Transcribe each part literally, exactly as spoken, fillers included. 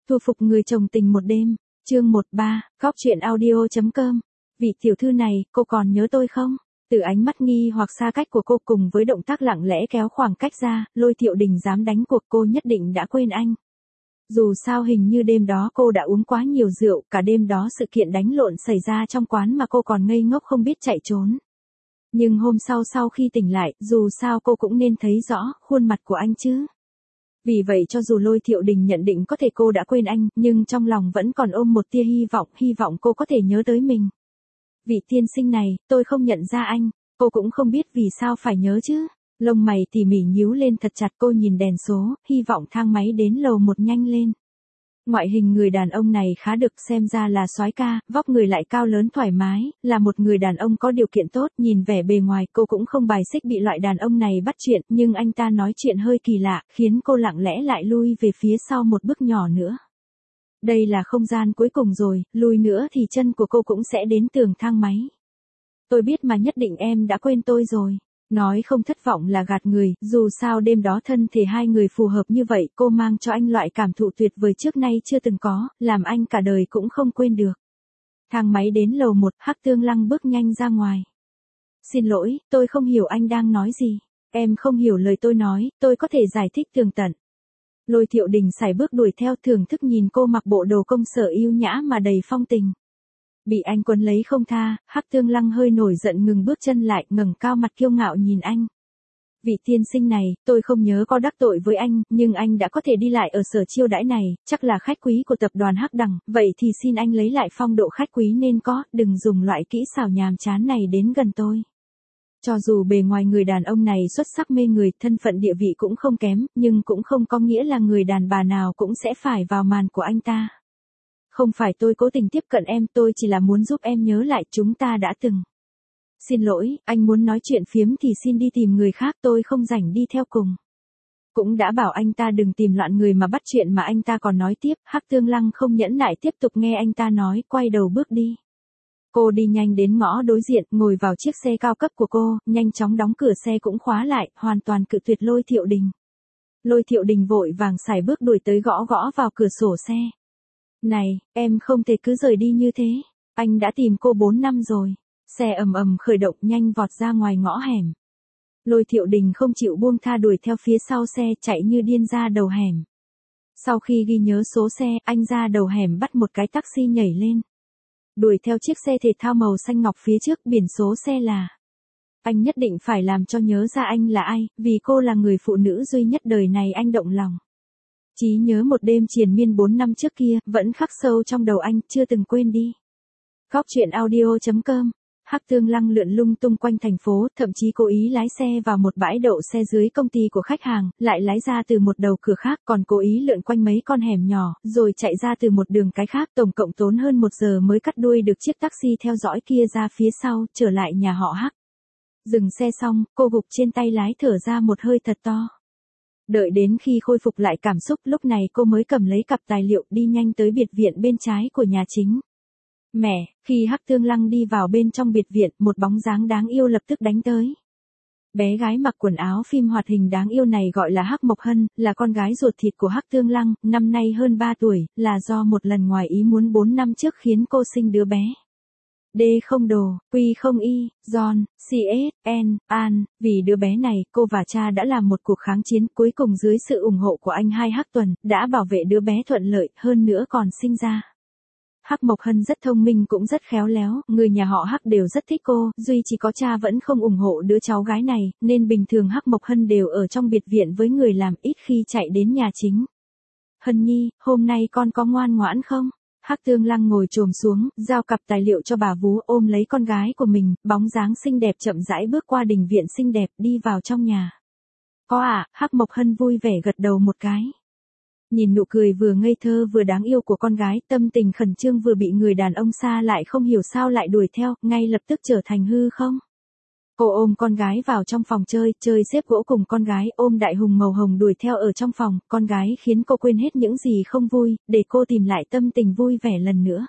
Thu phục người chồng tình một đêm, chương một ba, góc truyện audio chấm com. Vị tiểu thư này, cô còn nhớ tôi không? Từ ánh mắt nghi hoặc xa cách của cô cùng với động tác lặng lẽ kéo khoảng cách ra, Lôi Thiệu Đình dám đánh cuộc cô nhất định đã quên anh. Dù sao hình như đêm đó cô đã uống quá nhiều rượu, cả đêm đó sự kiện đánh lộn xảy ra trong quán mà cô còn ngây ngốc không biết chạy trốn. Nhưng hôm sau sau khi tỉnh lại, dù sao cô cũng nên thấy rõ khuôn mặt của anh chứ. Vì vậy cho dù Lôi Thiệu Đình nhận định có thể cô đã quên anh, nhưng trong lòng vẫn còn ôm một tia hy vọng, hy vọng cô có thể nhớ tới mình. Vị tiên sinh này, tôi không nhận ra anh, cô cũng không biết vì sao phải nhớ chứ. Lông mày tỉ mỉ nhíu lên thật chặt, cô nhìn đèn số, hy vọng thang máy đến lầu một nhanh lên. Ngoại hình người đàn ông này khá được, xem ra là soái ca, vóc người lại cao lớn thoải mái, là một người đàn ông có điều kiện tốt, nhìn vẻ bề ngoài cô cũng không bài xích bị loại đàn ông này bắt chuyện, nhưng anh ta nói chuyện hơi kỳ lạ, khiến cô lặng lẽ lại lui về phía sau một bước nhỏ nữa. Đây là không gian cuối cùng rồi, lùi nữa thì chân của cô cũng sẽ đến tường thang máy. Tôi biết mà, nhất định em đã quên tôi rồi. Nói không thất vọng là gạt người, dù sao đêm đó thân thể hai người phù hợp như vậy, cô mang cho anh loại cảm thụ tuyệt vời trước nay chưa từng có, làm anh cả đời cũng không quên được. Thang máy đến lầu một, Hắc Tương Lăng bước nhanh ra ngoài. Xin lỗi, tôi không hiểu anh đang nói gì. Em không hiểu lời tôi nói, tôi có thể giải thích tường tận. Lôi Thiệu Đình sải bước đuổi theo, thưởng thức nhìn cô mặc bộ đồ công sở yêu nhã mà đầy phong tình. Bị anh quấn lấy không tha, Hắc Tương Lăng hơi nổi giận ngừng bước chân lại, ngẩng cao mặt kiêu ngạo nhìn anh. Vị tiên sinh này, tôi không nhớ có đắc tội với anh, nhưng anh đã có thể đi lại ở sở chiêu đãi này, chắc là khách quý của tập đoàn Hắc Đằng, vậy thì xin anh lấy lại phong độ khách quý nên có, đừng dùng loại kỹ xảo nhàm chán này đến gần tôi. Cho dù bề ngoài người đàn ông này xuất sắc mê người, thân phận địa vị cũng không kém, nhưng cũng không có nghĩa là người đàn bà nào cũng sẽ phải vào màn của anh ta. Không phải tôi cố tình tiếp cận em, tôi chỉ là muốn giúp em nhớ lại chúng ta đã từng. Xin lỗi, anh muốn nói chuyện phiếm thì xin đi tìm người khác, tôi không rảnh đi theo cùng. Cũng đã bảo anh ta đừng tìm loạn người mà bắt chuyện mà anh ta còn nói tiếp, Hắc Tương Lăng không nhẫn nại tiếp tục nghe anh ta nói, quay đầu bước đi. Cô đi nhanh đến ngõ đối diện, ngồi vào chiếc xe cao cấp của cô, nhanh chóng đóng cửa xe cũng khóa lại, hoàn toàn cự tuyệt Lôi Thiệu Đình. Lôi Thiệu Đình vội vàng sải bước đuổi tới gõ gõ vào cửa sổ xe. Này, em không thể cứ rời đi như thế, anh đã tìm cô bốn năm rồi. Xe ầm ầm khởi động, nhanh vọt ra ngoài ngõ hẻm. Lôi Thiệu Đình không chịu buông tha đuổi theo phía sau xe, chạy như điên ra đầu hẻm. Sau khi ghi nhớ số xe, anh ra đầu hẻm bắt một cái taxi nhảy lên. Đuổi theo chiếc xe thể thao màu xanh ngọc phía trước, biển số xe là. Anh nhất định phải làm cho nhớ ra anh là ai, vì cô là người phụ nữ duy nhất đời này anh động lòng. Chí nhớ một đêm triền miên bốn năm trước kia, vẫn khắc sâu trong đầu anh, chưa từng quên đi. Góc truyện audio chấm com. Hắc Tương Lăng lượn lung tung quanh thành phố, thậm chí cố ý lái xe vào một bãi đậu xe dưới công ty của khách hàng, lại lái ra từ một đầu cửa khác, còn cố ý lượn quanh mấy con hẻm nhỏ, rồi chạy ra từ một đường cái khác, tổng cộng tốn hơn một giờ mới cắt đuôi được chiếc taxi theo dõi kia ra phía sau, trở lại nhà họ Hắc. Dừng xe xong, cô gục trên tay lái thở ra một hơi thật to. Đợi đến khi khôi phục lại cảm xúc, lúc này cô mới cầm lấy cặp tài liệu đi nhanh tới biệt viện bên trái của nhà chính. Mẹ, khi Hắc Tương Lăng đi vào bên trong biệt viện, một bóng dáng đáng yêu lập tức đánh tới. Bé gái mặc quần áo phim hoạt hình đáng yêu này gọi là Hắc Mộc Hân, là con gái ruột thịt của Hắc Tương Lăng, năm nay hơn ba tuổi, là do một lần ngoài ý muốn bốn năm trước khiến cô sinh đứa bé. D không đồ, Q không y, John, C S, N, An, vì đứa bé này, cô và cha đã làm một cuộc kháng chiến, cuối cùng dưới sự ủng hộ của anh hai Hắc Tuần, đã bảo vệ đứa bé thuận lợi, hơn nữa còn sinh ra. Hắc Mộc Hân rất thông minh cũng rất khéo léo, người nhà họ Hắc đều rất thích cô, duy chỉ có cha vẫn không ủng hộ đứa cháu gái này, nên bình thường Hắc Mộc Hân đều ở trong biệt viện với người làm, ít khi chạy đến nhà chính. Hân Nhi, hôm nay con có ngoan ngoãn không? Hắc Tương Lăng ngồi chồm xuống, giao cặp tài liệu cho bà vú, ôm lấy con gái của mình, bóng dáng xinh đẹp chậm rãi bước qua đình viện xinh đẹp, đi vào trong nhà. Có ạ, à, Hắc Mộc Hân vui vẻ gật đầu một cái. Nhìn nụ cười vừa ngây thơ vừa đáng yêu của con gái, tâm tình khẩn trương vừa bị người đàn ông xa lại không hiểu sao lại đuổi theo, ngay lập tức trở thành hư không. Cô ôm con gái vào trong phòng chơi, chơi xếp gỗ cùng con gái, ôm đại hùng màu hồng đuổi theo ở trong phòng, con gái khiến cô quên hết những gì không vui, để cô tìm lại tâm tình vui vẻ lần nữa.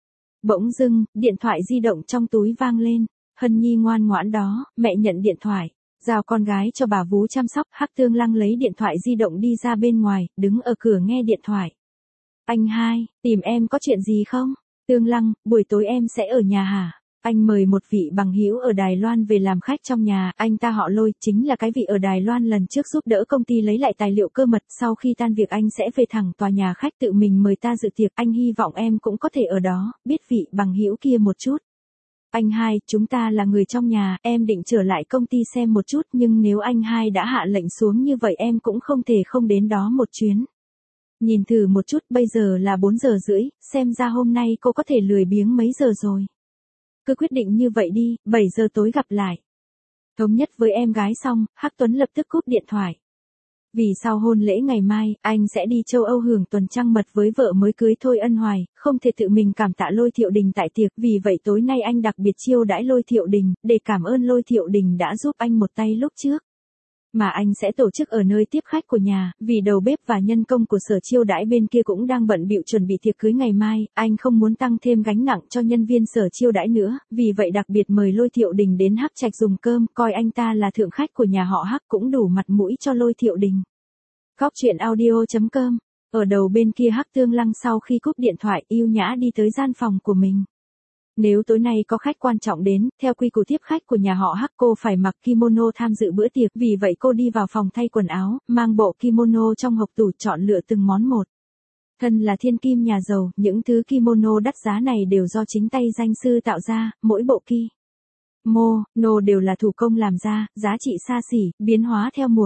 Bỗng dưng, điện thoại di động trong túi vang lên, Hân Nhi ngoan ngoãn đó, mẹ nhận điện thoại. Giao con gái cho bà vú chăm sóc, Hắc Tương Lăng lấy điện thoại di động đi ra bên ngoài, đứng ở cửa nghe điện thoại. Anh hai, tìm em có chuyện gì không? Tương Lăng, buổi tối em sẽ ở nhà hả? Anh mời một vị bằng hữu ở Đài Loan về làm khách trong nhà, anh ta họ Lôi, chính là cái vị ở Đài Loan lần trước giúp đỡ công ty lấy lại tài liệu cơ mật, sau khi tan việc anh sẽ về thẳng tòa nhà khách tự mình mời ta dự tiệc, anh hy vọng em cũng có thể ở đó, biết vị bằng hữu kia một chút. Anh hai, chúng ta là người trong nhà, em định trở lại công ty xem một chút, nhưng nếu anh hai đã hạ lệnh xuống như vậy em cũng không thể không đến đó một chuyến. Nhìn thử một chút, bây giờ là bốn giờ rưỡi, xem ra hôm nay cô có thể lười biếng mấy giờ rồi. Cứ quyết định như vậy đi, bảy giờ tối gặp lại. Thống nhất với em gái xong, Hắc Tuấn lập tức cúp điện thoại. Vì sau hôn lễ ngày mai, anh sẽ đi châu Âu hưởng tuần trăng mật với vợ mới cưới Thôi Ân Hoài, không thể tự mình cảm tạ Lôi Thiệu Đình tại tiệc, vì vậy tối nay anh đặc biệt chiêu đãi Lôi Thiệu Đình, để cảm ơn Lôi Thiệu Đình đã giúp anh một tay lúc trước. Mà anh sẽ tổ chức ở nơi tiếp khách của nhà, vì đầu bếp và nhân công của sở chiêu đãi bên kia cũng đang bận bịu chuẩn bị tiệc cưới ngày mai, anh không muốn tăng thêm gánh nặng cho nhân viên sở chiêu đãi nữa, vì vậy đặc biệt mời Lôi Thiệu Đình đến Hắc Trạch dùng cơm, coi anh ta là thượng khách của nhà họ Hắc cũng đủ mặt mũi cho Lôi Thiệu Đình. Góc truyện audio chấm com. Ở đầu bên kia Hắc Tương Lăng sau khi cúp điện thoại, yêu nhã đi tới gian phòng của mình. Nếu tối nay có khách quan trọng đến, theo quy củ tiếp khách của nhà họ Hắc cô phải mặc kimono tham dự bữa tiệc, vì vậy cô đi vào phòng thay quần áo, mang bộ kimono trong hộc tủ chọn lựa từng món một. Thân là thiên kim nhà giàu, những thứ kimono đắt giá này đều do chính tay danh sư tạo ra, mỗi bộ kimono đều là thủ công làm ra, giá trị xa xỉ, biến hóa theo mùa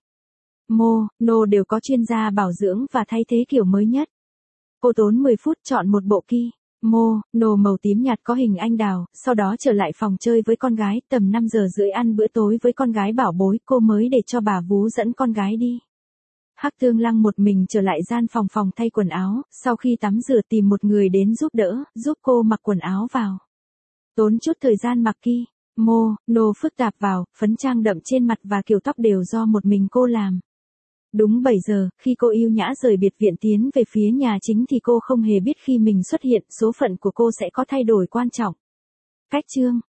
kimono đều có chuyên gia bảo dưỡng và thay thế kiểu mới nhất. Cô tốn mười phút chọn một bộ kimono Mono màu tím nhạt có hình anh đào, sau đó trở lại phòng chơi với con gái, tầm năm giờ rưỡi ăn bữa tối với con gái bảo bối, cô mới để cho bà vú dẫn con gái đi. Hắc Tương Lăng một mình trở lại gian phòng phòng thay quần áo, sau khi tắm rửa tìm một người đến giúp đỡ, giúp cô mặc quần áo vào. Tốn chút thời gian mặc kimono phức tạp vào, phấn trang đậm trên mặt và kiểu tóc đều do một mình cô làm. Đúng bảy giờ, khi cô yêu nhã rời biệt viện tiến về phía nhà chính thì cô không hề biết khi mình xuất hiện, số phận của cô sẽ có thay đổi quan trọng. Cách chương